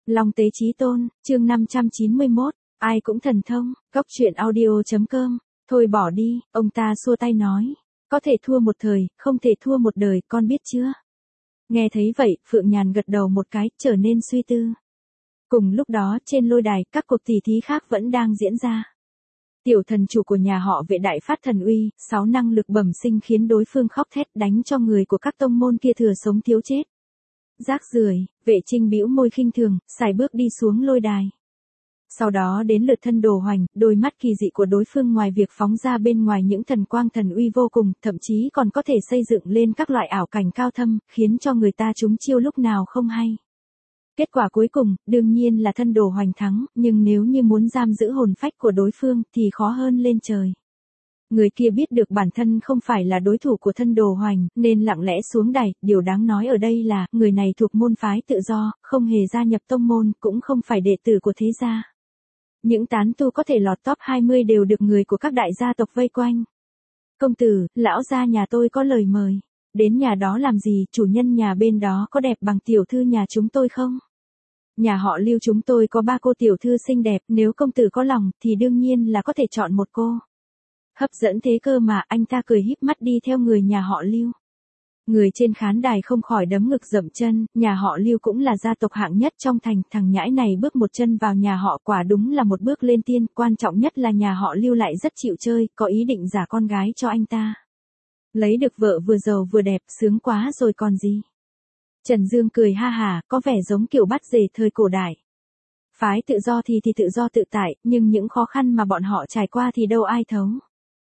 Long Tế Chí Tôn, chương 591, ai cũng thần thông, góc truyện audio.com, thôi bỏ đi, ông ta xua tay nói, có thể thua một thời, không thể thua một đời, con biết chưa? Nghe thấy vậy, Phượng Nhàn gật đầu một cái, trở nên suy tư. Cùng lúc đó, trên lôi đài, các cuộc tỉ thí khác vẫn đang diễn ra. Tiểu thần chủ của nhà họ Vệ đại phát thần uy, 6 năng lực bẩm sinh khiến đối phương khóc thét đánh cho người của các tông môn kia thừa sống thiếu chết. Rác rưởi, Vệ Trinh bĩu môi khinh thường, sải bước đi xuống lôi đài. Sau đó đến lượt Thân Đồ Hoành, đôi mắt kỳ dị của đối phương ngoài việc phóng ra bên ngoài những thần quang thần uy vô cùng, thậm chí còn có thể xây dựng lên các loại ảo cảnh cao thâm, khiến cho người ta trúng chiêu lúc nào không hay. Kết quả cuối cùng, đương nhiên là Thân Đồ Hoành thắng, nhưng nếu như muốn giam giữ hồn phách của đối phương thì khó hơn lên trời. Người kia biết được bản thân không phải là đối thủ của Thân Đồ Hoành, nên lặng lẽ xuống đài, điều đáng nói ở đây là, người này thuộc môn phái tự do, không hề gia nhập tông môn, cũng không phải đệ tử của thế gia. Những tán tu có thể lọt top 20 đều được người của các đại gia tộc vây quanh. Công tử, lão gia nhà tôi có lời mời. Đến nhà đó làm gì, chủ nhân nhà bên đó có đẹp bằng tiểu thư nhà chúng tôi không? Nhà họ Lưu chúng tôi có 3 cô tiểu thư xinh đẹp, nếu công tử có lòng, thì đương nhiên là có thể chọn một cô. Hấp dẫn thế cơ mà, anh ta cười híp mắt đi theo người nhà họ Lưu. Người trên khán đài không khỏi đấm ngực dậm chân, nhà họ Lưu cũng là gia tộc hạng nhất trong thành, thằng nhãi này bước một chân vào nhà họ quả đúng là một bước lên tiên, quan trọng nhất là nhà họ Lưu lại rất chịu chơi, có ý định giả con gái cho anh ta. Lấy được vợ vừa giàu vừa đẹp, sướng quá rồi còn gì. Trần Dương cười ha hả, có vẻ giống kiểu bắt rể thời cổ đại. Phái tự do thì tự do tự tại, nhưng những khó khăn mà bọn họ trải qua thì đâu ai thấu.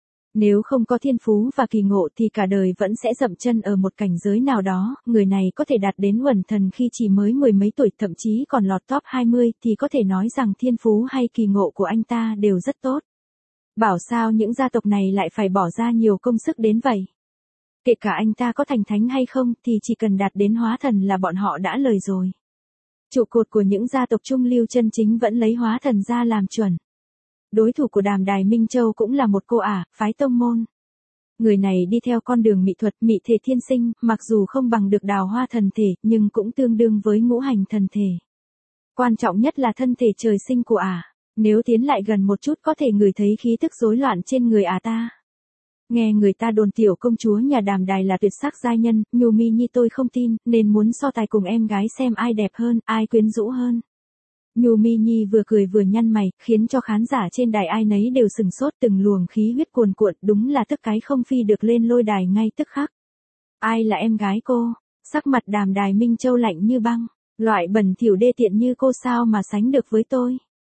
Nếu không có thiên phú và kỳ ngộ thì cả đời vẫn sẽ dậm chân ở một cảnh giới nào đó, người này có thể đạt đến uẩn thần khi chỉ mới mười mấy tuổi, thậm chí còn lọt top 20 thì có thể nói rằng thiên phú hay kỳ ngộ của anh ta đều rất tốt. Bảo sao những gia tộc này lại phải bỏ ra nhiều công sức đến vậy. Kể cả anh ta có thành thánh hay không thì chỉ cần đạt đến hóa thần là bọn họ đã lời rồi. Trụ cột của những gia tộc trung lưu chân chính vẫn lấy hóa thần ra làm chuẩn. Đối thủ của Đàm Đài Minh Châu cũng là một cô ả, phái tông môn. Người này đi theo con đường mỹ thuật, mỹ thể thiên sinh, mặc dù không bằng được đào hoa thần thể, nhưng cũng tương đương với ngũ hành thần thể. Quan trọng nhất là thân thể trời sinh của ả, nếu tiến lại gần một chút có thể ngửi thấy khí tức rối loạn trên người ả ta. Nghe người ta đồn tiểu công chúa nhà Đàm Đài là tuyệt sắc giai nhân, Nhu Mi Nhi tôi không tin, nên muốn so tài cùng em gái xem ai đẹp hơn, ai quyến rũ hơn. Nhu Mi Nhi vừa cười vừa nhăn mày, khiến cho khán giả trên đài ai nấy đều sừng sốt, từng luồng khí huyết cuồn cuộn, đúng là tức cái không phi được lên lôi đài ngay tức khắc. Ai là em gái cô? Sắc mặt Đàm Đài Minh Châu lạnh như băng, loại bẩn thỉu đê tiện như cô sao mà sánh được với tôi?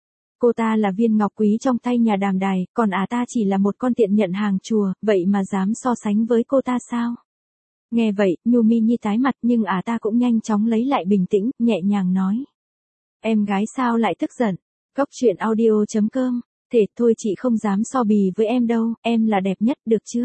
Cô ta là viên ngọc quý trong tay nhà Đàm Đài, còn ta chỉ là một con tiện nhận hàng chùa, vậy mà dám so sánh với cô ta sao? Nghe vậy, Nhu Mi Nhi tái mặt nhưng ta cũng nhanh chóng lấy lại bình tĩnh, nhẹ nhàng nói. Em gái sao lại tức giận? Góc truyện audio.com, thế thôi chị không dám so bì với em đâu, em là đẹp nhất, được chưa?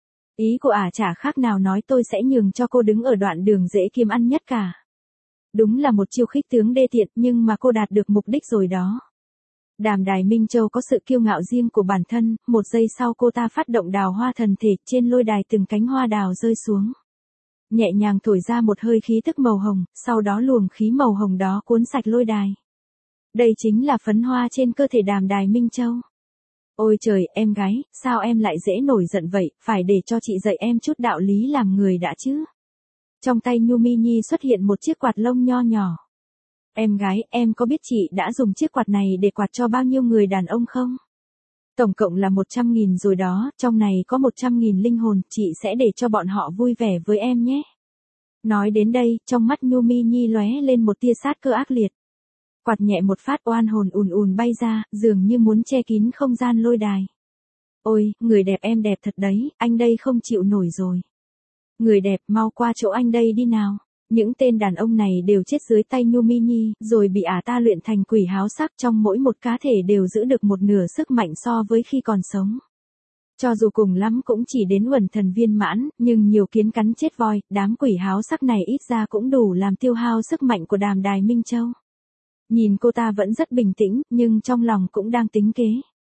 Ý của chả khác nào nói tôi sẽ nhường cho cô đứng ở đoạn đường dễ kiếm ăn nhất cả. Đúng là một chiêu khích tướng đê tiện, nhưng mà cô đạt được mục đích rồi đó. Đàm Đài Minh Châu có sự kiêu ngạo riêng của bản thân, một giây sau cô ta phát động đào hoa thần thể, trên lôi đài từng cánh hoa đào rơi xuống. Nhẹ nhàng thổi ra một hơi khí tức màu hồng, sau đó luồng khí màu hồng đó cuốn sạch lôi đài. Đây chính là phấn hoa trên cơ thể Đàm Đài Minh Châu. Ôi trời, em gái, sao em lại dễ nổi giận vậy, phải để cho chị dạy em chút đạo lý làm người đã chứ. Trong tay Nhu Mi Nhi xuất hiện một chiếc quạt lông nho nhỏ. Em gái, em có biết chị đã dùng chiếc quạt này để quạt cho bao nhiêu người đàn ông không? Tổng cộng là 100.000 rồi đó, trong này có 100.000 linh hồn, chị sẽ để cho bọn họ vui vẻ với em nhé. Nói đến đây, trong mắt Nhu Mi Nhi lóe lên một tia sát cơ ác liệt. Quạt nhẹ một phát oan hồn ùn ùn bay ra, dường như muốn che kín không gian lôi đài. Ôi, người đẹp em đẹp thật đấy, anh đây không chịu nổi rồi. Người đẹp mau qua chỗ anh đây đi nào. Những tên đàn ông này đều chết dưới tay Nhu Mi Nhi, rồi bị ta luyện thành quỷ háo sắc, trong mỗi một cá thể đều giữ được một nửa sức mạnh so với khi còn sống. Cho dù cùng lắm cũng chỉ đến uẩn thần viên mãn, nhưng nhiều kiến cắn chết voi, đám quỷ háo sắc này ít ra cũng đủ làm tiêu hao sức mạnh của Đàm Đài Minh Châu. Nhìn cô ta vẫn rất bình tĩnh, nhưng trong lòng cũng đang tính kế.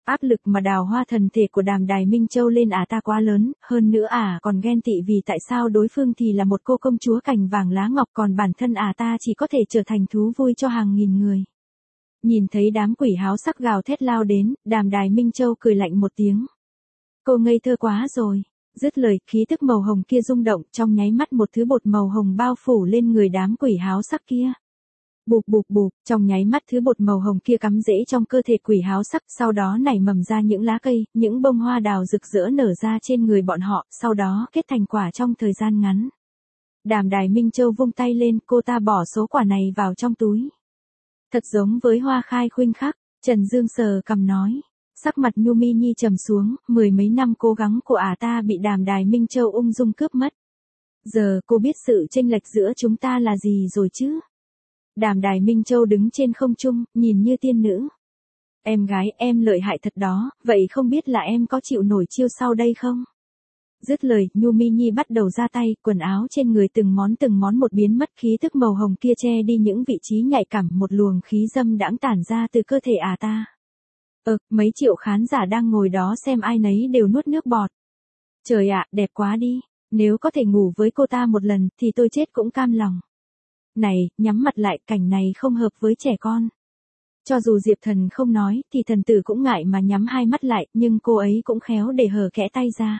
Áp lực mà đào hoa thần thể của Đàm Đài Minh Châu lên ta quá lớn, hơn nữa còn ghen tị vì tại sao đối phương thì là một cô công chúa cành vàng lá ngọc còn bản thân ta chỉ có thể trở thành thú vui cho hàng nghìn người. Nhìn thấy đám quỷ háo sắc gào thét lao đến, Đàm Đài Minh Châu cười lạnh một tiếng. Cô ngây thơ quá rồi. Dứt lời, khí tức màu hồng kia rung động, trong nháy mắt một thứ bột màu hồng bao phủ lên người đám quỷ háo sắc kia. Bụp bụp bụp, trong nháy mắt thứ bột màu hồng kia cắm rễ trong cơ thể quỷ háo sắc, sau đó nảy mầm ra những lá cây, những bông hoa đào rực rỡ nở ra trên người bọn họ, sau đó kết thành quả trong thời gian ngắn. Đàm Đài Minh Châu vung tay lên, cô ta bỏ số quả này vào trong túi. Thật giống với hoa khai khuynh khắc, Trần Dương sờ cằm nói. Sắc mặt Nhu Mi Nhi trầm xuống, mười mấy năm cố gắng của ta bị Đàm Đài Minh Châu ung dung cướp mất. Giờ cô biết sự chênh lệch giữa chúng ta là gì rồi chứ? Đàm Đài Minh Châu đứng trên không trung, nhìn như tiên nữ. Em gái, em lợi hại thật đó, vậy không biết là em có chịu nổi chiêu sau đây không? Dứt lời, Nhu Mi Nhi bắt đầu ra tay, quần áo trên người từng món một biến mất, khí thức màu hồng kia che đi những vị trí nhạy cảm, một luồng khí dâm đãng tản ra từ cơ thể ta. Mấy triệu khán giả đang ngồi đó xem ai nấy đều nuốt nước bọt. Trời ạ, đẹp quá đi, nếu có thể ngủ với cô ta một lần thì tôi chết cũng cam lòng. Này, nhắm mặt lại, cảnh này không hợp với trẻ con. Cho dù Diệp Thần không nói thì thần tử cũng ngại mà nhắm hai mắt lại, nhưng cô ấy cũng khéo để hở kẽ tay ra.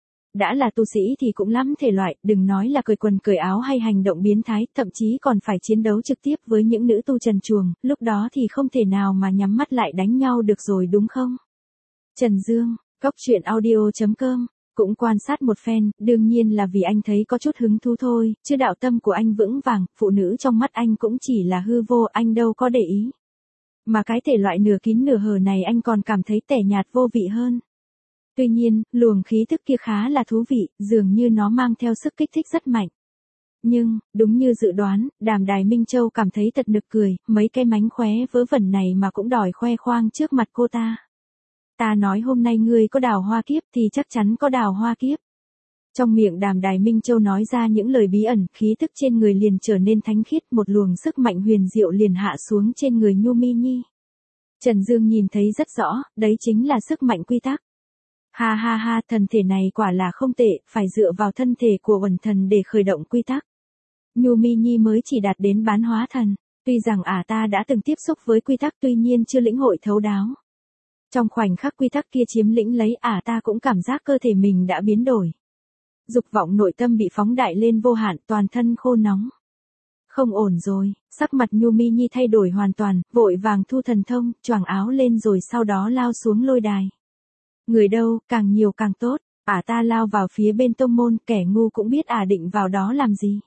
Đã là tu sĩ thì cũng lắm thể loại, đừng nói là cởi quần cởi áo hay hành động biến thái, thậm chí còn phải chiến đấu trực tiếp với những nữ tu trần truồng, lúc đó thì không thể nào mà nhắm mắt lại đánh nhau được rồi đúng không? Trần Dương, coctruyện.audio.com, cũng quan sát một phen, đương nhiên là vì anh thấy có chút hứng thú thôi, chứ đạo tâm của anh vững vàng, phụ nữ trong mắt anh cũng chỉ là hư vô, anh đâu có để ý. Mà cái thể loại nửa kín nửa hở này anh còn cảm thấy tẻ nhạt vô vị hơn. Tuy nhiên, luồng khí thức kia khá là thú vị, dường như nó mang theo sức kích thích rất mạnh. Nhưng, đúng như dự đoán, Đàm Đài Minh Châu cảm thấy thật nực cười, mấy cái mánh khóe vớ vẩn này mà cũng đòi khoe khoang trước mặt cô ta. Ta nói hôm nay ngươi có đào hoa kiếp thì chắc chắn có đào hoa kiếp. Trong miệng Đàm Đài Minh Châu nói ra những lời bí ẩn, khí tức trên người liền trở nên thánh khiết, một luồng sức mạnh huyền diệu liền hạ xuống trên người Nhu Mi Nhi. Trần Dương nhìn thấy rất rõ, đấy chính là sức mạnh quy tắc. Ha ha ha, thần thể này quả là không tệ, phải dựa vào thân thể của Uẩn Thần để khởi động quy tắc. Nhu Mi Nhi mới chỉ đạt đến bán hóa thần, tuy rằng ta đã từng tiếp xúc với quy tắc tuy nhiên chưa lĩnh hội thấu đáo. Trong khoảnh khắc quy tắc kia chiếm lĩnh lấy ta cũng cảm giác cơ thể mình đã biến đổi. Dục vọng nội tâm bị phóng đại lên vô hạn, toàn thân khô nóng. Không ổn rồi, sắc mặt Nhu Mi Nhi thay đổi hoàn toàn, vội vàng thu thần thông, choàng áo lên rồi sau đó lao xuống lôi đài. Người đâu, càng nhiều càng tốt, ta lao vào phía bên tông môn, kẻ ngu cũng biết định vào đó làm gì.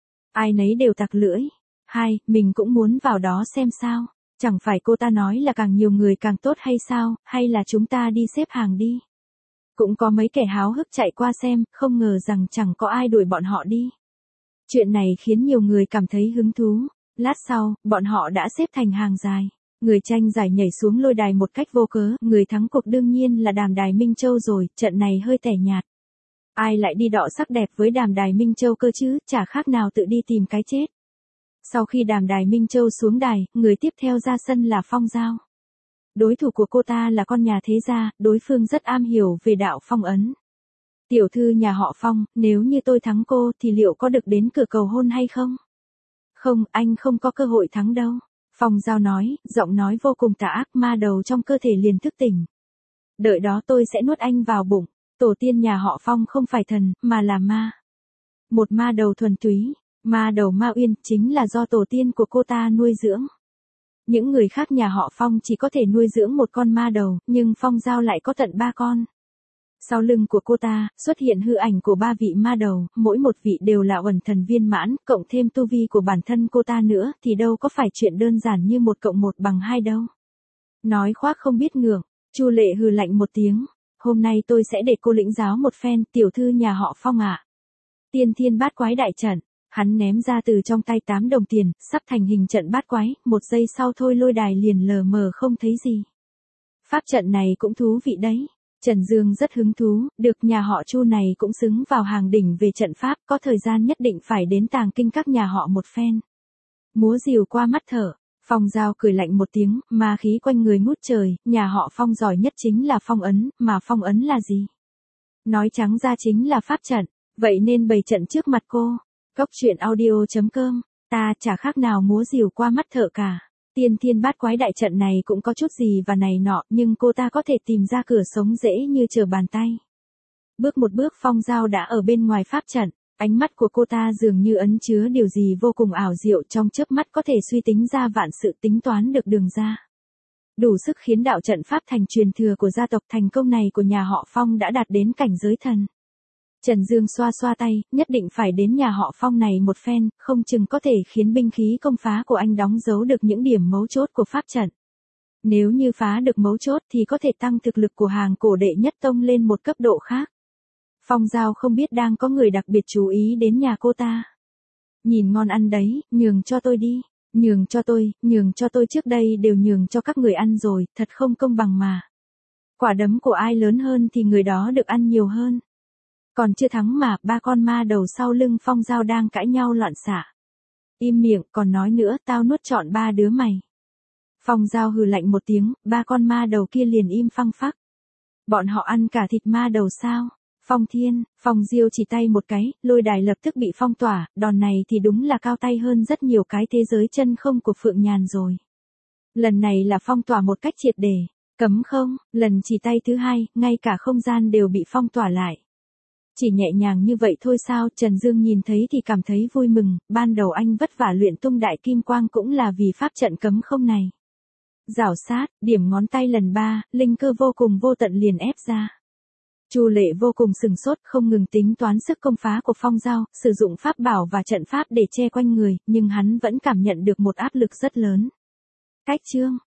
Ai nấy đều tặc lưỡi. Mình cũng muốn vào đó xem sao, chẳng phải cô ta nói là càng nhiều người càng tốt hay sao, hay là chúng ta đi xếp hàng đi. Cũng có mấy kẻ háo hức chạy qua xem, không ngờ rằng chẳng có ai đuổi bọn họ đi. Chuyện này khiến nhiều người cảm thấy hứng thú. Lát sau, bọn họ đã xếp thành hàng dài. Người tranh giải nhảy xuống lôi đài một cách vô cớ, người thắng cuộc đương nhiên là Đàm Đài Minh Châu rồi, trận này hơi tẻ nhạt. Ai lại đi đọ sắc đẹp với Đàm Đài Minh Châu cơ chứ, chả khác nào tự đi tìm cái chết. Sau khi Đàm Đài Minh Châu xuống đài, người tiếp theo ra sân là Phong Giao. Đối thủ của cô ta là con nhà thế gia, đối phương rất am hiểu về đạo phong ấn. Tiểu thư nhà họ Phong, nếu như tôi thắng cô thì liệu có được đến cửa cầu hôn hay không? Không, anh không có cơ hội thắng đâu. Phong Giao nói, giọng nói vô cùng tà ác, ma đầu trong cơ thể liền thức tỉnh. Đợi đó tôi sẽ nuốt anh vào bụng. Tổ tiên nhà họ Phong không phải thần, mà là ma. Một ma đầu thuần túy, ma đầu Ma Uyên, chính là do tổ tiên của cô ta nuôi dưỡng. Những người khác nhà họ Phong chỉ có thể nuôi dưỡng một con ma đầu, nhưng Phong Giao lại có tận 3 con. Sau lưng của cô ta, xuất hiện hư ảnh của 3 vị ma đầu, mỗi một vị đều là Uẩn Thần viên mãn, cộng thêm tu vi của bản thân cô ta nữa, thì đâu có phải chuyện đơn giản như 1 + 1 = 2 đâu. Nói khoác không biết ngượng, Chu Lệ hừ lạnh một tiếng, hôm nay tôi sẽ để cô lĩnh giáo một phen, tiểu thư nhà họ Phong ạ. Tiên Thiên Bát Quái đại trận, hắn ném ra từ trong tay 8 đồng tiền, sắp thành hình trận bát quái, 1 giây sau thôi lôi đài liền lờ mờ không thấy gì. Pháp trận này cũng thú vị đấy. Trần Dương rất hứng thú, được nhà họ Chu này cũng xứng vào hàng đỉnh về trận pháp, có thời gian nhất định phải đến tàng kinh các nhà họ một phen. Múa rìu qua mắt thở, Phong Giao cười lạnh một tiếng, ma khí quanh người ngút trời, nhà họ Phong giỏi nhất chính là phong ấn, mà phong ấn là gì? Nói trắng ra chính là pháp trận, vậy nên bày trận trước mặt cô. Cốc truyện audio.com, ta chả khác nào múa rìu qua mắt thợ cả. Tiên thiên bát quái đại trận này cũng có chút gì và này nọ, nhưng cô ta có thể tìm ra cửa sống dễ như trở bàn tay. Bước một bước Phong Giao đã ở bên ngoài pháp trận, ánh mắt của cô ta dường như ẩn chứa điều gì vô cùng ảo diệu, trong chớp mắt có thể suy tính ra vạn sự, tính toán được đường ra. Đủ sức khiến đạo trận pháp thành truyền thừa của gia tộc. Thành công này của nhà họ Phong đã đạt đến cảnh giới thần. Trần Dương xoa xoa tay, nhất định phải đến nhà họ Phong này một phen, không chừng có thể khiến binh khí công phá của anh đóng dấu được những điểm mấu chốt của pháp trận. Nếu như phá được mấu chốt thì có thể tăng thực lực của hàng cổ đệ nhất tông lên một cấp độ khác. Phong Giao không biết đang có người đặc biệt chú ý đến nhà cô ta. Nhìn ngon ăn đấy, nhường cho tôi đi, nhường cho tôi, trước đây đều nhường cho các người ăn rồi, thật không công bằng mà. Quả đấm của ai lớn hơn thì người đó được ăn nhiều hơn. Còn chưa thắng mà, ba con ma đầu sau lưng Phong Giao đang cãi nhau loạn xạ. Im miệng, còn nói nữa, tao nuốt trọn ba đứa mày. Phong Giao hừ lạnh một tiếng, ba con ma đầu kia liền im phăng phắc. Bọn họ ăn cả thịt ma đầu sao? Phong Thiên, Phong Diêu chỉ tay một cái, lôi đài lập tức bị phong tỏa, đòn này thì đúng là cao tay hơn rất nhiều cái thế giới chân không của Phượng Nhàn rồi. Lần này là phong tỏa một cách triệt để, cấm không, lần chỉ tay thứ hai, ngay cả không gian đều bị phong tỏa lại. Chỉ nhẹ nhàng như vậy thôi sao? Trần Dương nhìn thấy thì cảm thấy vui mừng, ban đầu anh vất vả luyện tung đại kim quang cũng là vì pháp trận cấm không này. Rảo sát, điểm ngón tay lần 3, linh cơ vô cùng vô tận liền ép ra. Chu Lệ vô cùng sừng sốt, không ngừng tính toán sức công phá của Phong Giao, sử dụng pháp bảo và trận pháp để che quanh người, nhưng hắn vẫn cảm nhận được một áp lực rất lớn. Cách chương